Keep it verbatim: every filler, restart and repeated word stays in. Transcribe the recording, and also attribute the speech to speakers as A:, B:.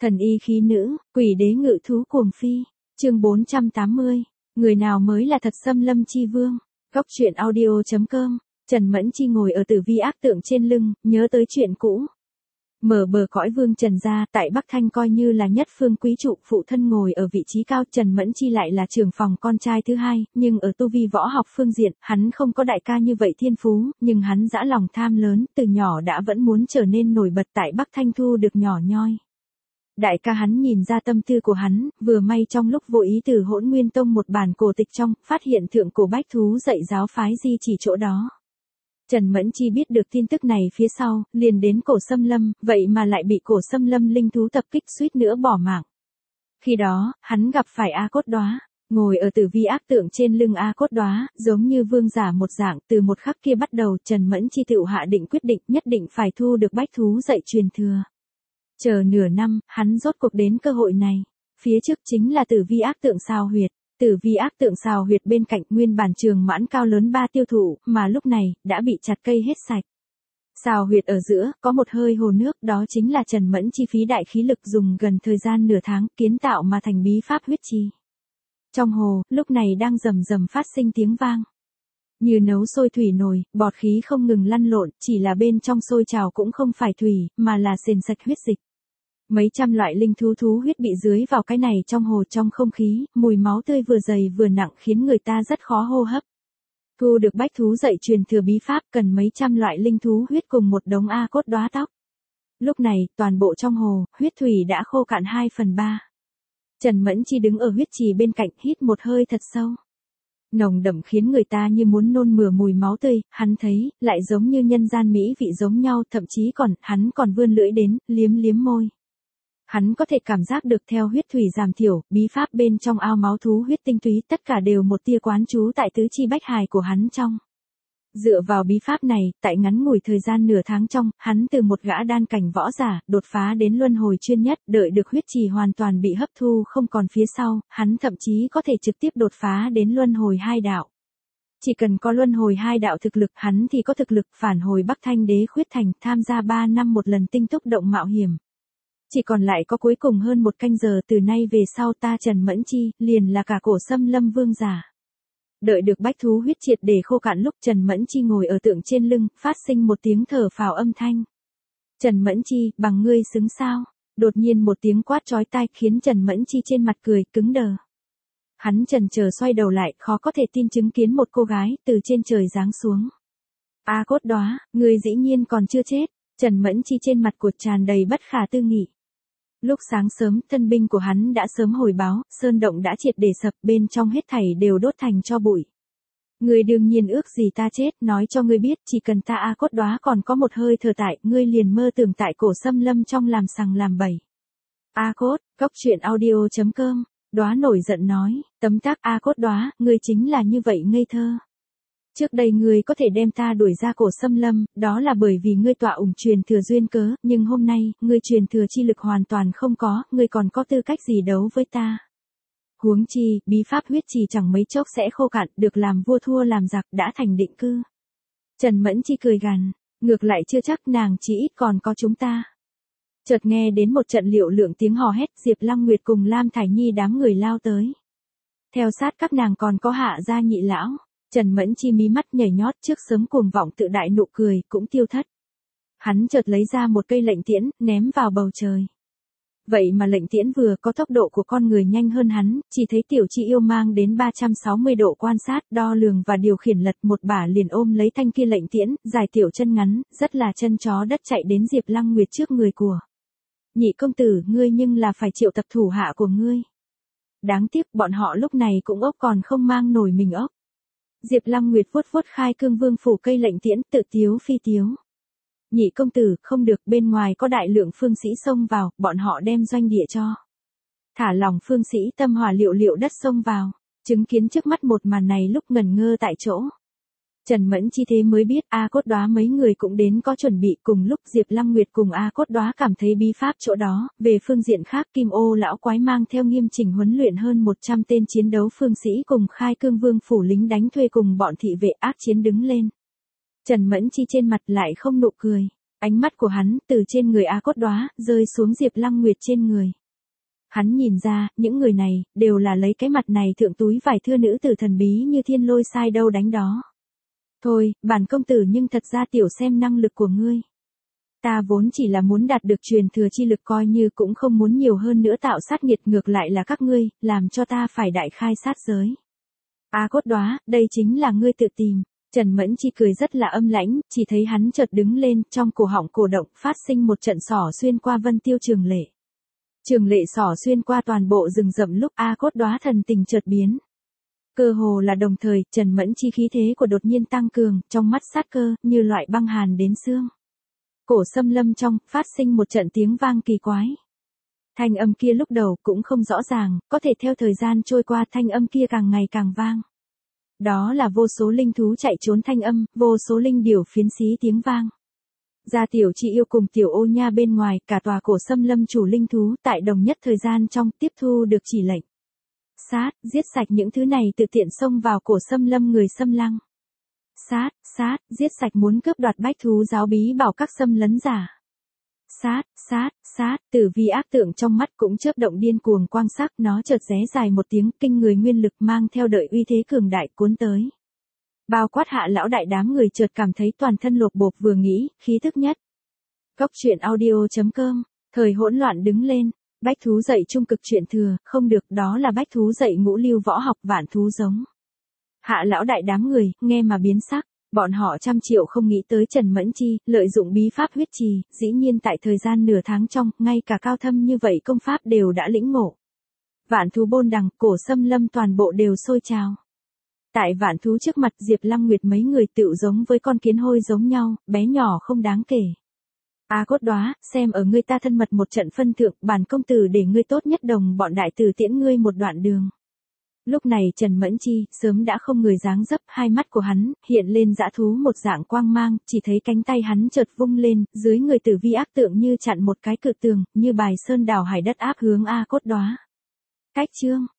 A: Thần y khí nữ, quỷ đế ngự thú cuồng phi. Chương bốn trăm tám mươi. Người nào mới là thật xâm lâm chi vương? Góc truyện audio chấm com. Trần Mẫn Chi ngồi ở tử vi ác tượng trên lưng, nhớ tới chuyện cũ. Mở bờ cõi vương Trần gia, tại Bắc Thanh coi như là nhất phương quý trụ, phụ thân ngồi ở vị trí cao, Trần Mẫn Chi lại là trưởng phòng con trai thứ hai, nhưng ở tu vi võ học phương diện, hắn không có đại ca như vậy thiên phú, nhưng hắn dã lòng tham lớn, từ nhỏ đã vẫn muốn trở nên nổi bật tại Bắc Thanh thu được nhỏ nhoi. Đại ca hắn nhìn ra tâm tư của hắn, vừa may trong lúc vô ý từ Hỗn Nguyên Tông một bản cổ tịch trong, phát hiện thượng cổ bách thú dạy giáo phái di chỉ chỗ đó. Trần Mẫn Chi biết được tin tức này phía sau, liền đến cổ xâm lâm, vậy mà lại bị cổ xâm lâm linh thú tập kích suýt nữa bỏ mạng. Khi đó, hắn gặp phải A Cốt Đóa, ngồi ở tử vi ác tượng trên lưng A Cốt Đóa, giống như vương giả một dạng, từ một khắc kia bắt đầu, Trần Mẫn Chi tự hạ định quyết định nhất định phải thu được bách thú dạy truyền thừa. Chờ nửa năm, hắn rốt cuộc đến cơ hội này. Phía trước chính là tử vi ác tượng Sào Huyệt. Tử vi ác tượng Sào Huyệt bên cạnh nguyên bản trường mãn cao lớn ba tiêu thụ, mà lúc này, đã bị chặt cây hết sạch. Sào Huyệt ở giữa, có một hơi hồ nước, đó chính là Trần Mẫn Chi phí đại khí lực dùng gần thời gian nửa tháng, kiến tạo mà thành bí pháp huyết trì. Trong hồ, lúc này đang rầm rầm phát sinh tiếng vang. Như nấu sôi thủy nồi, bọt khí không ngừng lăn lộn, chỉ là bên trong sôi trào cũng không phải thủy, mà là sền sạch huyết dịch. Mấy trăm loại linh thú thú huyết bị dưới vào cái này trong hồ trong không khí, mùi máu tươi vừa dày vừa nặng khiến người ta rất khó hô hấp. Thu được bách thú dạy truyền thừa bí pháp cần mấy trăm loại linh thú huyết cùng một đống A Cốt Đóa tóc. Lúc này, toàn bộ trong hồ, huyết thủy đã khô cạn hai phần ba. Trần Mẫn Chi đứng ở huyết trì bên cạnh hít một hơi thật sâu. Nồng đậm khiến người ta như muốn nôn mửa mùi máu tươi, hắn thấy, lại giống như nhân gian mỹ vị giống nhau, thậm chí còn, hắn còn vươn lưỡi đến, liếm liếm môi. Hắn có thể cảm giác được theo huyết thủy giảm thiểu, bí pháp bên trong ao máu thú huyết tinh túy tất cả đều một tia quán trú tại tứ chi bách hài của hắn trong. Dựa vào bí pháp này, tại ngắn ngủi thời gian nửa tháng trong, hắn từ một gã đan cảnh võ giả, đột phá đến luân hồi chuyên nhất, đợi được huyết trì hoàn toàn bị hấp thu không còn phía sau, hắn thậm chí có thể trực tiếp đột phá đến luân hồi hai đạo. Chỉ cần có luân hồi hai đạo thực lực, hắn thì có thực lực phản hồi Bắc Thanh Đế Khuyết Thành, tham gia ba năm một lần tinh túc động mạo hiểm. Chỉ còn lại có cuối cùng hơn một canh giờ từ nay về sau ta Trần Mẫn Chi, liền là cả cổ xâm lâm vương giả. Đợi được bách thú huyết triệt để khô cạn lúc Trần Mẫn Chi ngồi ở tượng trên lưng, phát sinh một tiếng thở phào âm thanh. Trần Mẫn Chi, bằng ngươi xứng sao? Đột nhiên một tiếng quát chói tai khiến Trần Mẫn Chi trên mặt cười, cứng đờ. Hắn chần chờ xoay đầu lại, khó có thể tin chứng kiến một cô gái, từ trên trời giáng xuống. A Cốt Đóa, ngươi dĩ nhiên còn chưa chết. Trần Mẫn Chi trên mặt của tràn đầy bất khả tư nghị. Lúc sáng sớm, thân binh của hắn đã sớm hồi báo, sơn động đã triệt để sập, bên trong hết thảy đều đốt thành tro bụi. Ngươi đương nhiên ước gì ta chết, nói cho ngươi biết, chỉ cần ta A Cốt Đóa còn có một hơi thở tại, ngươi liền mơ tưởng tại cổ xâm lâm trong làm sằng làm bậy. A Cốt, góc truyện audio chấm com, Đóa nổi giận nói, tấm tắc A Cốt Đóa, ngươi chính là như vậy ngây thơ. Trước đây ngươi có thể đem ta đuổi ra cổ xâm lâm, đó là bởi vì ngươi tọa ủng truyền thừa duyên cớ, nhưng hôm nay, ngươi truyền thừa chi lực hoàn toàn không có, ngươi còn có tư cách gì đấu với ta. Huống chi, bí pháp huyết trì chẳng mấy chốc sẽ khô cạn, được làm vua thua làm giặc, đã thành định cư. Trần Mẫn Chi cười gằn, ngược lại chưa chắc nàng chỉ ít còn có chúng ta. Chợt nghe đến một trận liệu lượng tiếng hò hét, Diệp Lăng Nguyệt cùng Lam Thải Nhi đám người lao tới. Theo sát các nàng còn có Hạ gia nhị lão. Trần Mẫn Chi mí mắt nhảy nhót trước sớm cuồng vọng tự đại nụ cười, cũng tiêu thất. Hắn chợt lấy ra một cây lệnh tiễn, ném vào bầu trời. Vậy mà lệnh tiễn vừa có tốc độ của con người nhanh hơn hắn, chỉ thấy tiểu chi yêu mang đến ba trăm sáu mươi độ quan sát, đo lường và điều khiển lật một bả liền ôm lấy thanh kia lệnh tiễn, dài tiểu chân ngắn, rất là chân chó đất chạy đến Diệp Lăng Nguyệt trước người của. Nhị công tử, ngươi nhưng là phải triệu tập thủ hạ của ngươi. Đáng tiếc bọn họ lúc này cũng ốc còn không mang nổi mình ốc. Diệp Lăng Nguyệt vuốt vuốt khai cương vương phủ cây lệnh tiễn, tự tiếu phi tiếu. Nhị công tử, không được, bên ngoài có đại lượng phương sĩ xông vào, bọn họ đem doanh địa cho. Thả lòng phương sĩ tâm hỏa liệu liệu đất xông vào, chứng kiến trước mắt một màn này lúc ngẩn ngơ tại chỗ. Trần Mẫn Chi thế mới biết A Cốt Đóa mấy người cũng đến có chuẩn bị, cùng lúc Diệp Lăng Nguyệt cùng A Cốt Đóa cảm thấy bí pháp chỗ đó, về phương diện khác Kim Ô lão quái mang theo nghiêm chỉnh huấn luyện hơn một trăm tên chiến đấu phương sĩ cùng khai cương vương phủ lính đánh thuê cùng bọn thị vệ ác chiến đứng lên. Trần Mẫn Chi trên mặt lại không nụ cười. Ánh mắt của hắn từ trên người A Cốt Đóa rơi xuống Diệp Lăng Nguyệt trên người. Hắn nhìn ra, những người này đều là lấy cái mặt này thượng túi vải thưa nữ tử thần bí như thiên lôi sai đâu đánh đó. Thôi, bản công tử nhưng thật ra tiểu xem năng lực của ngươi. Ta vốn chỉ là muốn đạt được truyền thừa chi lực, coi như cũng không muốn nhiều hơn nữa tạo sát nghiệt, ngược lại là các ngươi, làm cho ta phải đại khai sát giới. A Cốt Đóa, đây chính là ngươi tự tìm. Trần Mẫn Chi cười rất là âm lãnh, chỉ thấy hắn chợt đứng lên, trong cổ họng cổ động phát sinh một trận xỏ xuyên qua Vân Tiêu Trường Lệ. Trường Lệ xỏ xuyên qua toàn bộ rừng rậm, lúc A Cốt Đóa thần tình chợt biến. Cơ hồ là đồng thời, Trần Mẫn Chi khí thế của đột nhiên tăng cường, trong mắt sát cơ, như loại băng hàn đến xương. Cổ Sâm Lâm trong, phát sinh một trận tiếng vang kỳ quái. Thanh âm kia lúc đầu cũng không rõ ràng, có thể theo thời gian trôi qua thanh âm kia càng ngày càng vang. Đó là vô số linh thú chạy trốn thanh âm, vô số linh điểu phiến xí tiếng vang. Gia Tiểu Chi Yêu cùng Tiểu Ô Nha bên ngoài, cả tòa Cổ Sâm Lâm chủ linh thú tại đồng nhất thời gian trong tiếp thu được chỉ lệnh. Sát, giết sạch những thứ này tự tiện xông vào Cổ Sâm Lâm người xâm lăng. Sát, sát, giết sạch muốn cướp đoạt bách thú giáo bí bảo các xâm lấn giả. Sát, sát, sát, Tử Vi ác tượng trong mắt cũng chớp động điên cuồng quang sắc, nó chợt ré dài một tiếng, kinh người nguyên lực mang theo đợi uy thế cường đại cuốn tới. Bao quát Hạ lão đại đám người chợt cảm thấy toàn thân lột bột, vừa nghĩ, khí thức nhất. Cốc truyện audio chấm com, thời hỗn loạn đứng lên, bách thú dạy trung cực truyện thừa, không được, đó là bách thú dạy ngũ lưu võ học vạn thú giống. Hạ lão đại đám người, nghe mà biến sắc. Bọn họ trăm triệu không nghĩ tới Trần Mẫn Chi, lợi dụng bí pháp huyết trì, dĩ nhiên tại thời gian nửa tháng trong, ngay cả cao thâm như vậy công pháp đều đã lĩnh ngộ. Vạn thú bôn đằng, Cổ Sâm Lâm toàn bộ đều sôi trào. Tại vạn thú trước mặt Diệp Lăng Nguyệt mấy người tựu giống với con kiến hôi giống nhau, bé nhỏ không đáng kể. A Cốt Đóa, xem ở ngươi ta thân mật một trận phân thượng, bản công tử để ngươi tốt nhất đồng bọn đại tử tiễn ngươi một đoạn đường. Lúc này Trần Mẫn Chi, sớm đã không người dáng dấp, hai mắt của hắn, hiện lên dã thú một dạng quang mang, chỉ thấy cánh tay hắn chợt vung lên, dưới người Tử Vi ác tượng như chặn một cái cự tường, như bài sơn đảo hải đất áp hướng A Cốt Đóa. Cách chương.